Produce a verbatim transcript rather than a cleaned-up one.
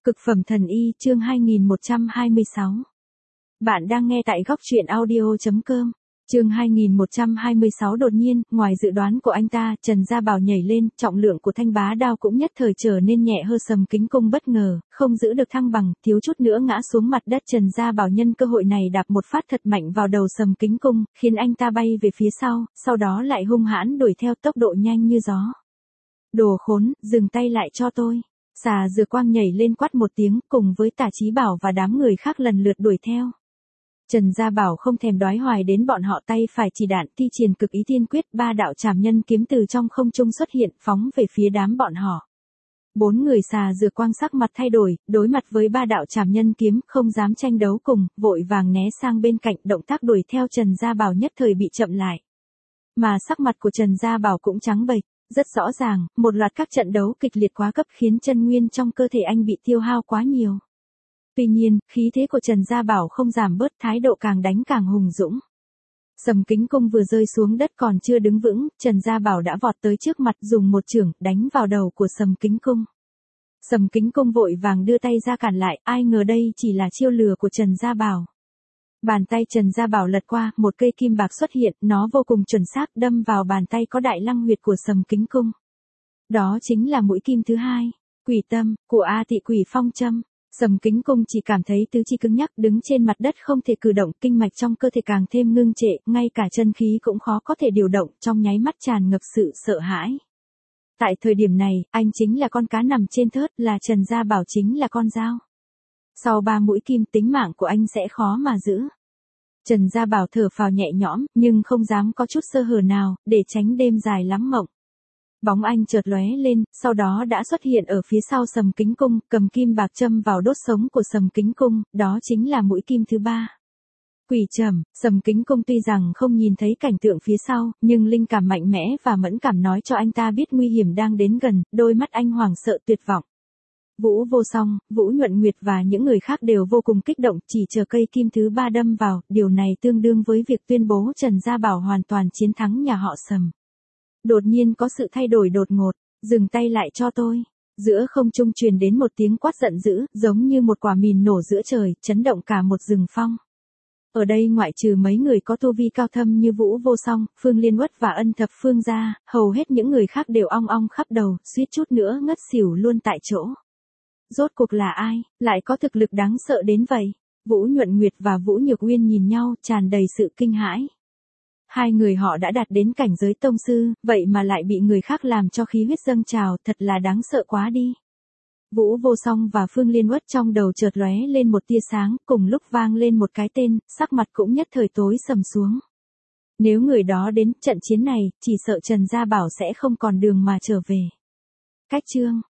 Cực phẩm thần y chương hai nghìn một trăm hai mươi sáu. Bạn đang nghe tại góc truyện audio chấm com. Chương hai nghìn một trăm hai mươi sáu đột nhiên, ngoài dự đoán của anh ta, Trần Gia Bảo nhảy lên, trọng lượng của thanh bá đao cũng nhất thời trở nên nhẹ hơn. Sầm Kính Cung bất ngờ, không giữ được thăng bằng, thiếu chút nữa ngã xuống mặt đất. Trần Gia Bảo nhân cơ hội này đạp một phát thật mạnh vào đầu Sầm Kính Cung, khiến anh ta bay về phía sau, sau đó lại hung hãn đuổi theo tốc độ nhanh như gió. Đồ khốn, dừng tay lại cho tôi. Xà Dừa Quang nhảy lên quát một tiếng, cùng với Tả Chí Bảo và đám người khác lần lượt đuổi theo. Trần Gia Bảo không thèm đoái hoài đến bọn họ, tay phải chỉ đạn, thi triển cực ý tiên quyết, ba đạo trảm nhân kiếm từ trong không trung xuất hiện, phóng về phía đám bọn họ. Bốn người Xà Dừa Quang sắc mặt thay đổi, đối mặt với ba đạo trảm nhân kiếm, không dám tranh đấu cùng, vội vàng né sang bên cạnh, động tác đuổi theo Trần Gia Bảo nhất thời bị chậm lại. Mà sắc mặt của Trần Gia Bảo cũng trắng bệch. Rất rõ ràng, một loạt các trận đấu kịch liệt quá cấp khiến chân nguyên trong cơ thể anh bị tiêu hao quá nhiều. Tuy nhiên, khí thế của Trần Gia Bảo không giảm bớt, thái độ càng đánh càng hùng dũng. Sầm Kính Cung vừa rơi xuống đất còn chưa đứng vững, Trần Gia Bảo đã vọt tới trước mặt, dùng một chưởng đánh vào đầu của Sầm Kính Cung. Sầm Kính Cung vội vàng đưa tay ra cản lại, ai ngờ đây chỉ là chiêu lừa của Trần Gia Bảo. Bàn tay Trần Gia Bảo lật qua, một cây kim bạc xuất hiện, nó vô cùng chuẩn xác đâm vào bàn tay có đại lăng huyệt của Sầm Kính Cung. Đó chính là mũi kim thứ hai, Quỷ Tâm, của A Tị Quỷ Phong Châm. Sầm Kính Cung chỉ cảm thấy tứ chi cứng nhắc, đứng trên mặt đất không thể cử động, kinh mạch trong cơ thể càng thêm ngưng trệ, ngay cả chân khí cũng khó có thể điều động, trong nháy mắt tràn ngập sự sợ hãi. Tại thời điểm này, anh chính là con cá nằm trên thớt, là Trần Gia Bảo chính là con dao. Sau ba mũi kim, tính mạng của anh sẽ khó mà giữ. Trần Gia Bảo thở phào nhẹ nhõm, nhưng không dám có chút sơ hở nào, để tránh đêm dài lắm mộng. Bóng anh chợt lóe lên, sau đó đã xuất hiện ở phía sau Sầm Kính Cung, cầm kim bạc châm vào đốt sống của Sầm Kính Cung, đó chính là mũi kim thứ ba. Quỷ Trầm. Sầm Kính Cung tuy rằng không nhìn thấy cảnh tượng phía sau, nhưng linh cảm mạnh mẽ và mẫn cảm nói cho anh ta biết nguy hiểm đang đến gần, đôi mắt anh hoảng sợ tuyệt vọng. Vũ Vô Song, Vũ Nhuận Nguyệt và những người khác đều vô cùng kích động, chỉ chờ cây kim thứ ba đâm vào, điều này tương đương với việc tuyên bố Trần Gia Bảo hoàn toàn chiến thắng nhà họ Sầm. Đột nhiên có sự thay đổi đột ngột, dừng tay lại cho tôi. Giữa không trung truyền đến một tiếng quát giận dữ, giống như một quả mìn nổ giữa trời, chấn động cả một rừng phong. Ở đây ngoại trừ mấy người có tu vi cao thâm như Vũ Vô Song, Phương Liên Uất và Ân Thập Phương ra, hầu hết những người khác đều ong ong khắp đầu, suýt chút nữa ngất xỉu luôn tại chỗ. Rốt cuộc là ai, lại có thực lực đáng sợ đến vậy? Vũ Nhuận Nguyệt và Vũ Nhược Uyên nhìn nhau, tràn đầy sự kinh hãi. Hai người họ đã đạt đến cảnh giới tông sư, vậy mà lại bị người khác làm cho khí huyết dâng trào, thật là đáng sợ quá đi. Vũ Vô Song và Phương Liên Uất trong đầu chợt lóe lên một tia sáng, cùng lúc vang lên một cái tên, sắc mặt cũng nhất thời tối sầm xuống. Nếu người đó đến trận chiến này, chỉ sợ Trần Gia Bảo sẽ không còn đường mà trở về. Cách chương